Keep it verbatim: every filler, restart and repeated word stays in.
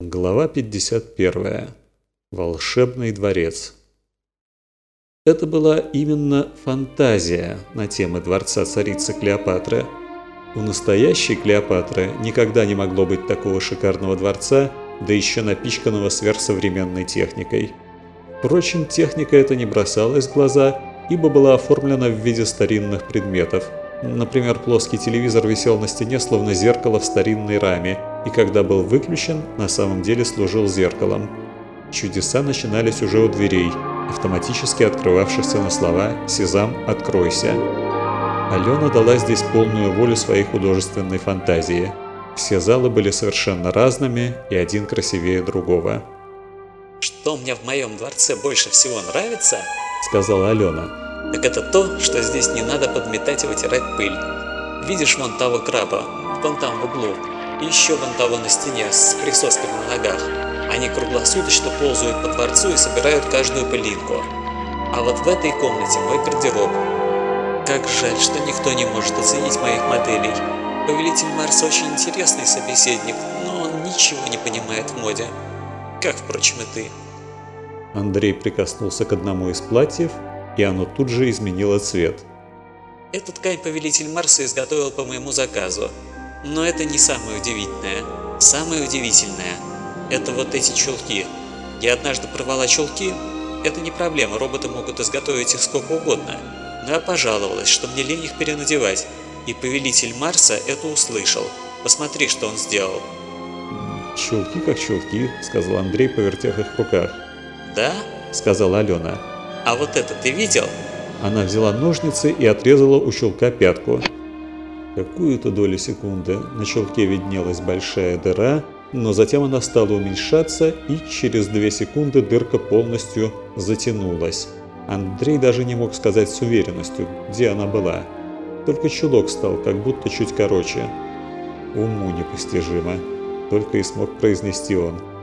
Глава пятьдесят первая. Волшебный дворец. Это была именно фантазия на темы дворца царицы Клеопатры. У настоящей Клеопатры никогда не могло быть такого шикарного дворца, да еще напичканного сверхсовременной техникой. Впрочем, техника эта не бросалась в глаза, ибо была оформлена в виде старинных предметов. Например, плоский телевизор висел на стене, словно зеркало в старинной раме, и когда был выключен, на самом деле служил зеркалом. Чудеса начинались уже у дверей, автоматически открывавшихся на слова «Сезам, откройся». Алена дала здесь полную волю своей художественной фантазии. Все залы были совершенно разными, и один красивее другого. «Что мне в моем дворце больше всего нравится, — сказала Алена, — так это то, что здесь не надо подметать и вытирать пыль. Видишь вон того краба, вон там в углу, и еще вон того на стене с присосками на ногах. Они круглосуточно ползают по дворцу и собирают каждую пылинку. А вот в этой комнате мой гардероб. Как жаль, что никто не может оценить моих моделей. Повелитель Марса очень интересный собеседник, но он ничего не понимает в моде. Как, впрочем, и ты». Андрей прикоснулся к одному из платьев, и оно тут же изменило цвет. «Эту ткань повелитель Марса изготовил по моему заказу. Но это не самое удивительное. Самое удивительное – это вот эти чулки. Я однажды порвала чулки. Это не проблема, роботы могут изготовить их сколько угодно. Но я пожаловалась, что мне лень их перенадевать. И повелитель Марса это услышал. Посмотри, что он сделал». «Чулки как чулки», – сказал Андрей, повертев их в руках. «Да?» – сказала Алена. «А вот это ты видел?» Она взяла ножницы и отрезала у чулка пятку. Какую-то долю секунды на чулке виднелась большая дыра, но затем она стала уменьшаться, и через две секунды дырка полностью затянулась. Андрей даже не мог сказать с уверенностью, где она была. Только чулок стал как будто чуть короче. «Уму непостижимо», — только и смог произнести он.